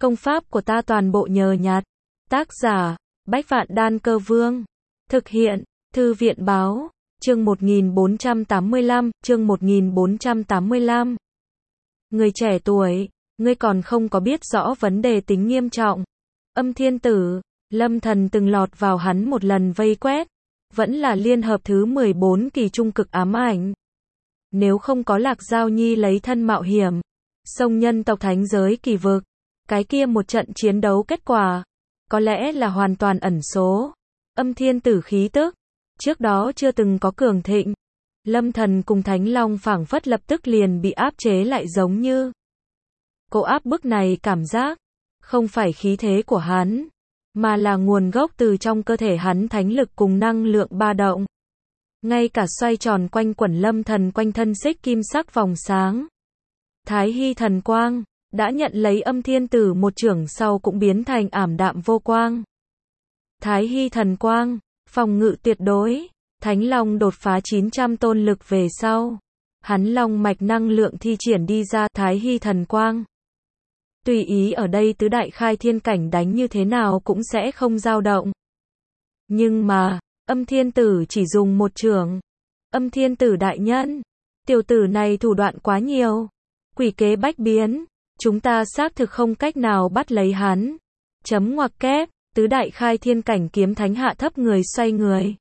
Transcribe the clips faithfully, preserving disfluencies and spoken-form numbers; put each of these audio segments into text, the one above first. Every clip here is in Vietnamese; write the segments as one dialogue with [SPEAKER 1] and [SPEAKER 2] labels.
[SPEAKER 1] Công pháp của ta toàn bộ nhờ nhặt. Tác giả, Bách Vạn Đan Cơ Vương. Thực hiện, Thư viện Báo. Chương một nghìn bốn trăm tám mươi lăm, chương một nghìn bốn trăm tám mươi lăm. Người trẻ tuổi, ngươi còn không có biết rõ vấn đề tính nghiêm trọng. Âm Thiên Tử, Lâm Thần từng lọt vào hắn một lần vây quét, vẫn là liên hợp thứ mười bốn kỳ trung cực ám ảnh. Nếu không có Lạc Giao Nhi lấy thân mạo hiểm, xông nhân tộc thánh giới kỳ vực, cái kia một trận chiến đấu kết quả, có lẽ là hoàn toàn ẩn số. Âm Thiên Tử khí tức, trước đó chưa từng có cường thịnh. Lâm Thần cùng Thánh Long phảng phất lập tức liền bị áp chế lại giống như. Cô áp bức này cảm giác, không phải khí thế của hắn, mà là nguồn gốc từ trong cơ thể hắn thánh lực cùng năng lượng ba động. Ngay cả xoay tròn quanh quẩn Lâm Thần quanh thân xích kim sắc vòng sáng. Thái Hy thần quang, đã nhận lấy Âm Thiên Tử một chưởng sau cũng biến thành ảm đạm vô quang. Thái Hy thần quang, phòng ngự tuyệt đối. Thánh Long đột phá chín trăm tôn lực về sau, hắn long mạch năng lượng thi triển đi ra Thái Hy thần quang. Tùy ý ở đây tứ đại khai thiên cảnh đánh như thế nào cũng sẽ không dao động. Nhưng mà, Âm Thiên Tử chỉ dùng một chưởng. Âm Thiên Tử đại nhân, tiểu tử này thủ đoạn quá nhiều, quỷ kế bách biến, chúng ta xác thực không cách nào bắt lấy hắn. Chấm ngoặc kép, tứ đại khai thiên cảnh kiếm thánh hạ thấp người xoay người.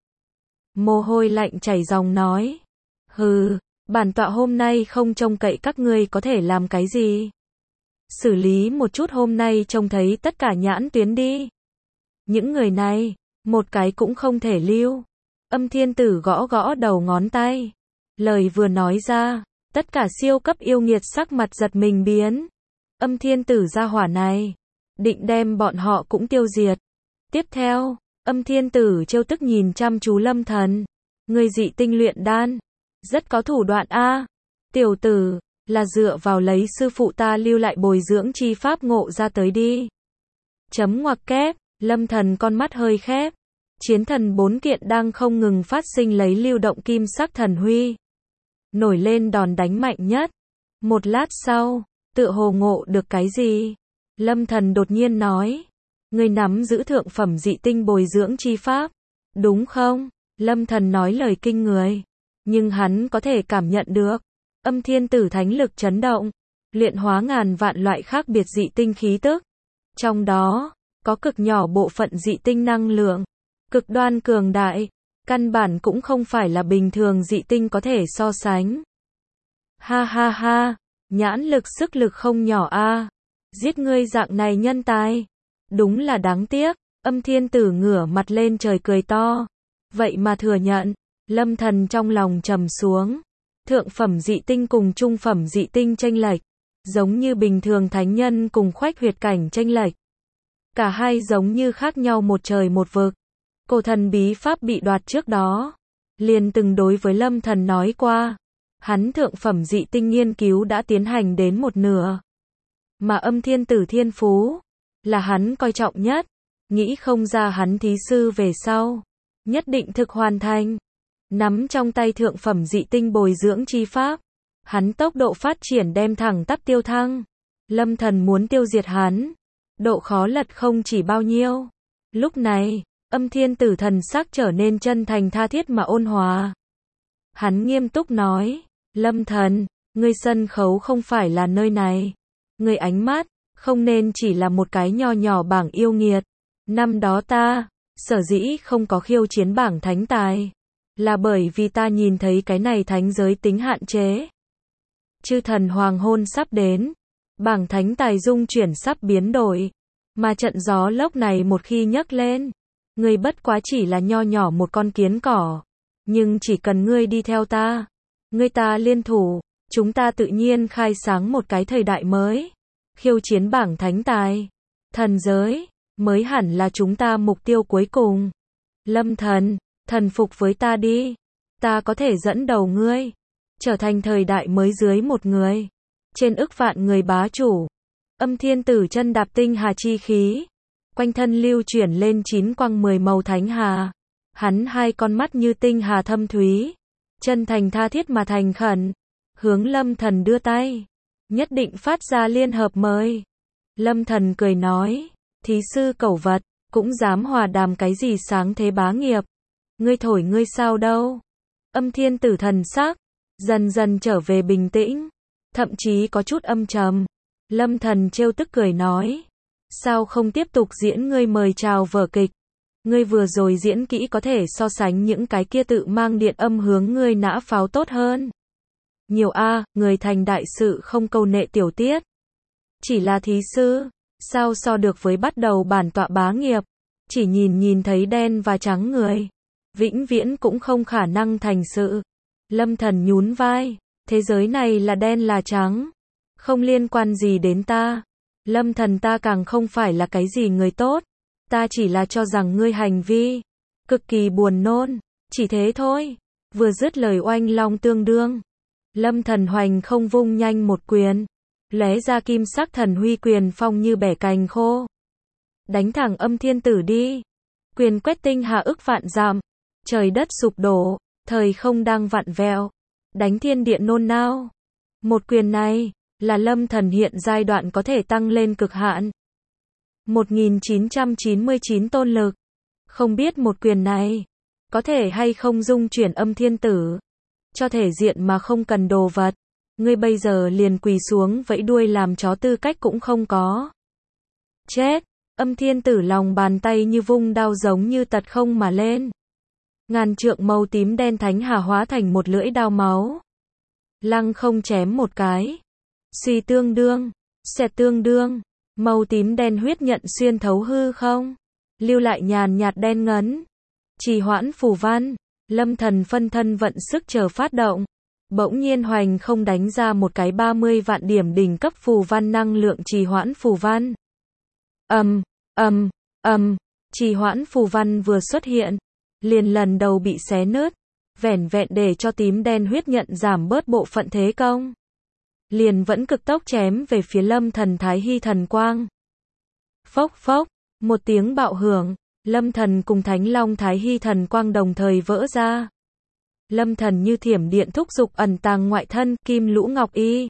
[SPEAKER 1] Mồ hôi lạnh chảy ròng nói. Hừ, bản tọa hôm nay không trông cậy các ngươi có thể làm cái gì. Xử lý một chút hôm nay trông thấy tất cả nhãn tuyến đi. Những người này, một cái cũng không thể lưu. Âm Thiên Tử gõ gõ đầu ngón tay. Lời vừa nói ra, tất cả siêu cấp yêu nghiệt sắc mặt giật mình biến. Âm Thiên Tử gia hỏa này, định đem bọn họ cũng tiêu diệt. Tiếp theo, Âm Thiên Tử trêu tức nhìn chăm chú Lâm Thần. Người dị tinh luyện đan, rất có thủ đoạn a. Tiểu tử, là dựa vào lấy sư phụ ta lưu lại bồi dưỡng chi pháp ngộ ra tới đi. Chấm ngoặc kép, Lâm Thần con mắt hơi khép. Chiến thần bốn kiện đang không ngừng phát sinh lấy lưu động kim sắc thần huy. Nổi lên đòn đánh mạnh nhất. Một lát sau, tựa hồ ngộ được cái gì? Lâm Thần đột nhiên nói. Ngươi nắm giữ thượng phẩm dị tinh bồi dưỡng chi pháp, đúng không? Lâm Thần nói lời kinh người, nhưng hắn có thể cảm nhận được Âm Thiên Tử thánh lực chấn động, luyện hóa ngàn vạn loại khác biệt dị tinh khí tức. Trong đó, có cực nhỏ bộ phận dị tinh năng lượng, cực đoan cường đại, căn bản cũng không phải là bình thường dị tinh có thể so sánh. Ha ha ha, nhãn lực sức lực không nhỏ a. Giết ngươi dạng này nhân tài, đúng là đáng tiếc. Âm Thiên Tử ngửa mặt lên trời cười to. Vậy mà thừa nhận. Lâm Thần trong lòng trầm xuống. Thượng phẩm dị tinh cùng trung phẩm dị tinh chênh lệch, giống như bình thường thánh nhân cùng khoách huyệt cảnh chênh lệch. Cả hai giống như khác nhau một trời một vực. Cổ thần bí pháp bị đoạt trước đó, liền từng đối với Lâm Thần nói qua, hắn thượng phẩm dị tinh nghiên cứu đã tiến hành đến một nửa. Mà Âm Thiên Tử thiên phú là hắn coi trọng nhất, nghĩ không ra hắn thí sư về sau, nhất định thực hoàn thành. Nắm trong tay thượng phẩm dị tinh bồi dưỡng chi pháp, hắn tốc độ phát triển đem thẳng tắp tiêu thăng. Lâm Thần muốn tiêu diệt hắn, độ khó lật không chỉ bao nhiêu. Lúc này, Âm Thiên Tử thần sắc trở nên chân thành tha thiết mà ôn hòa. Hắn nghiêm túc nói, Lâm Thần, ngươi sân khấu không phải là nơi này. Ngươi ánh mắt, không nên chỉ là một cái nho nhỏ bảng yêu nghiệt. Năm đó ta, sở dĩ không có khiêu chiến bảng thánh tài, là bởi vì ta nhìn thấy cái này thánh giới tính hạn chế. Chư thần hoàng hôn sắp đến, bảng thánh tài dung chuyển sắp biến đổi, mà trận gió lốc này một khi nhấc lên, ngươi bất quá chỉ là nho nhỏ một con kiến cỏ, nhưng chỉ cần ngươi đi theo ta, ngươi ta liên thủ, chúng ta tự nhiên khai sáng một cái thời đại mới. Khiêu chiến bảng thánh tài, thần giới, mới hẳn là chúng ta mục tiêu cuối cùng. Lâm Thần, thần phục với ta đi. Ta có thể dẫn đầu ngươi, trở thành thời đại mới dưới một người. Trên ức vạn người bá chủ. Âm Thiên Tử chân đạp tinh hà chi khí. Quanh thân lưu chuyển lên chín quang mười màu thánh hà. Hắn hai con mắt như tinh hà thâm thúy. Chân thành tha thiết mà thành khẩn. Hướng Lâm Thần đưa tay. Nhất định phát ra liên hợp mời. Lâm Thần cười nói, thí sư cẩu vật, cũng dám hòa đàm cái gì sáng thế bá nghiệp. Ngươi thổi ngươi sao đâu. Âm Thiên Tử thần sắc, dần dần trở về bình tĩnh, thậm chí có chút âm trầm. Lâm Thần trêu tức cười nói, sao không tiếp tục diễn ngươi mời chào vở kịch. Ngươi vừa rồi diễn kỹ có thể so sánh những cái kia tự mang điện âm hướng ngươi nã pháo tốt hơn. Nhiều a, người thành đại sự không câu nệ tiểu tiết. Chỉ là thí sư, sao so được với bắt đầu bản tọa bá nghiệp, chỉ nhìn nhìn thấy đen và trắng người, vĩnh viễn cũng không khả năng thành sự. Lâm Thần nhún vai, thế giới này là đen là trắng, không liên quan gì đến ta. Lâm Thần ta càng không phải là cái gì người tốt, ta chỉ là cho rằng ngươi hành vi cực kỳ buồn nôn, chỉ thế thôi. Vừa dứt lời oanh long tương đương, Lâm Thần hoành không vung nhanh một quyền, lóe ra kim sắc thần huy quyền phong như bẻ cành khô, đánh thẳng Âm Thiên Tử đi. Quyền quét tinh hà ức vạn dặm, trời đất sụp đổ, thời không đang vặn vẹo, đánh thiên địa nôn nao. Một quyền này là Lâm Thần hiện giai đoạn có thể tăng lên cực hạn. một nghìn chín trăm chín mươi chín tôn lực. Không biết một quyền này có thể hay không dung chuyển Âm Thiên Tử cho thể diện mà không cần đồ vật. Ngươi bây giờ liền quỳ xuống vẫy đuôi làm chó tư cách cũng không có. Chết. Âm Thiên Tử lòng bàn tay như vung đao giống như tật không mà lên. Ngàn trượng màu tím đen thánh hà hóa thành một lưỡi đao máu. Lăng không chém một cái. Suy tương đương, xẹt tương đương, màu tím đen huyết nhận xuyên thấu hư không, lưu lại nhàn nhạt đen ngấn. Trì hoãn phù văn, Lâm Thần phân thân vận sức chờ phát động, bỗng nhiên hoành không đánh ra một cái ba mươi vạn điểm đỉnh cấp phù văn năng lượng trì hoãn phù văn. Ầm, ầm, ầm, trì hoãn phù văn vừa xuất hiện, liền lần đầu bị xé nứt, vẻn vẹn để cho tím đen huyết nhận giảm bớt bộ phận thế công. Liền vẫn cực tốc chém về phía Lâm Thần Thái Hy thần quang. Phốc phốc, một tiếng bạo hưởng, Lâm Thần cùng Thánh Long Thái Hy thần quang đồng thời vỡ ra. Lâm Thần như thiểm điện thúc giục ẩn tàng ngoại thân, Kim Lũ Ngọc Y.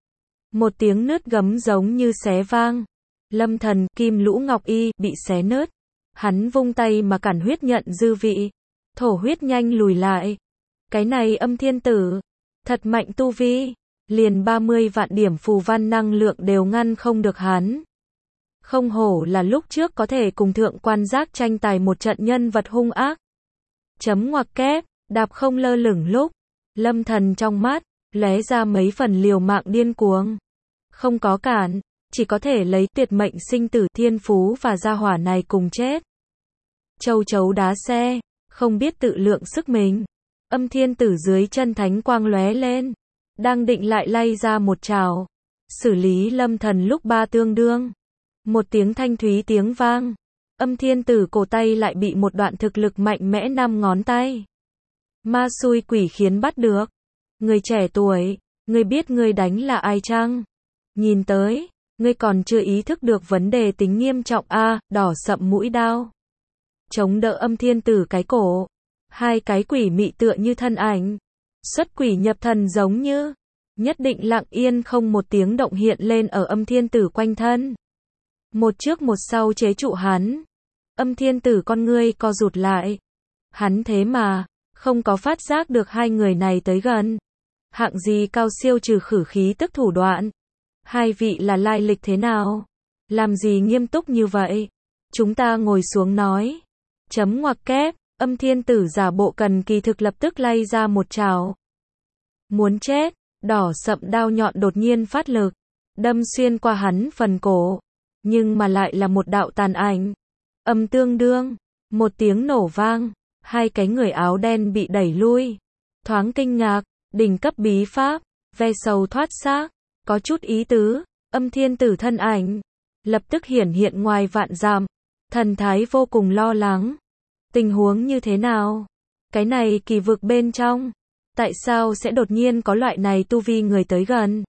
[SPEAKER 1] Một tiếng nứt gấm giống như xé vang. Lâm Thần, Kim Lũ Ngọc Y, bị xé nứt. Hắn vung tay mà cản huyết nhận dư vị. Thổ huyết nhanh lùi lại. Cái này Âm Thiên Tử, thật mạnh tu vi. Liền ba mươi vạn điểm phù văn năng lượng đều ngăn không được hắn. Không hổ là lúc trước có thể cùng thượng quan giác tranh tài một trận nhân vật hung ác. Chấm ngoặc kép, đạp không lơ lửng lúc. Lâm Thần trong mắt, lóe ra mấy phần liều mạng điên cuồng. Không có cản, chỉ có thể lấy tuyệt mệnh sinh tử thiên phú và gia hỏa này cùng chết. Châu chấu đá xe, không biết tự lượng sức mình. Âm Thiên Tử dưới chân thánh quang lóe lên. Đang định lại lay ra một trảo, xử lý Lâm Thần lúc ba tương đương. Một tiếng thanh thúy tiếng vang, Âm Thiên Tử cổ tay lại bị một đoạn thực lực mạnh mẽ năm ngón tay. Ma xui quỷ khiến bắt được. Người trẻ tuổi, ngươi biết ngươi đánh là ai chăng? Nhìn tới, ngươi còn chưa ý thức được vấn đề tính nghiêm trọng a, à, đỏ sậm mũi đao. Chống đỡ Âm Thiên Tử cái cổ, hai cái quỷ mị tựa như thân ảnh. Xuất quỷ nhập thần giống như, nhất định lặng yên không một tiếng động hiện lên ở Âm Thiên Tử quanh thân. Một trước một sau chế trụ hắn. Âm Thiên Tử con ngươi co rụt lại. Hắn thế mà, không có phát giác được hai người này tới gần. Hạng gì cao siêu trừ khử khí tức thủ đoạn. Hai vị là lai lịch thế nào? Làm gì nghiêm túc như vậy? Chúng ta ngồi xuống nói. Chấm ngoặc kép. Âm Thiên Tử giả bộ cần kỳ thực lập tức lay ra một trảo. Muốn chết, đỏ sậm đao nhọn đột nhiên phát lực, đâm xuyên qua hắn phần cổ, nhưng mà lại là một đạo tàn ảnh. Âm tương đương, một tiếng nổ vang, hai cái người áo đen bị đẩy lui. Thoáng kinh ngạc, đỉnh cấp bí pháp, ve sầu thoát xác, có chút ý tứ. Âm Thiên Tử thân ảnh lập tức hiển hiện ngoài vạn dặm, thần thái vô cùng lo lắng. Tình huống như thế nào? Cái này kỳ vực bên trong, tại sao sẽ đột nhiên có loại này tu vi người tới gần?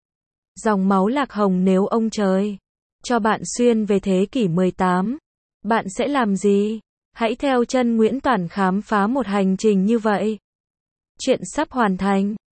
[SPEAKER 1] Dòng máu lạc hồng nếu ông trời cho bạn xuyên về thế kỷ mười tám, bạn sẽ làm gì? Hãy theo chân Nguyễn Toản khám phá một hành trình như vậy. Chuyện sắp hoàn thành.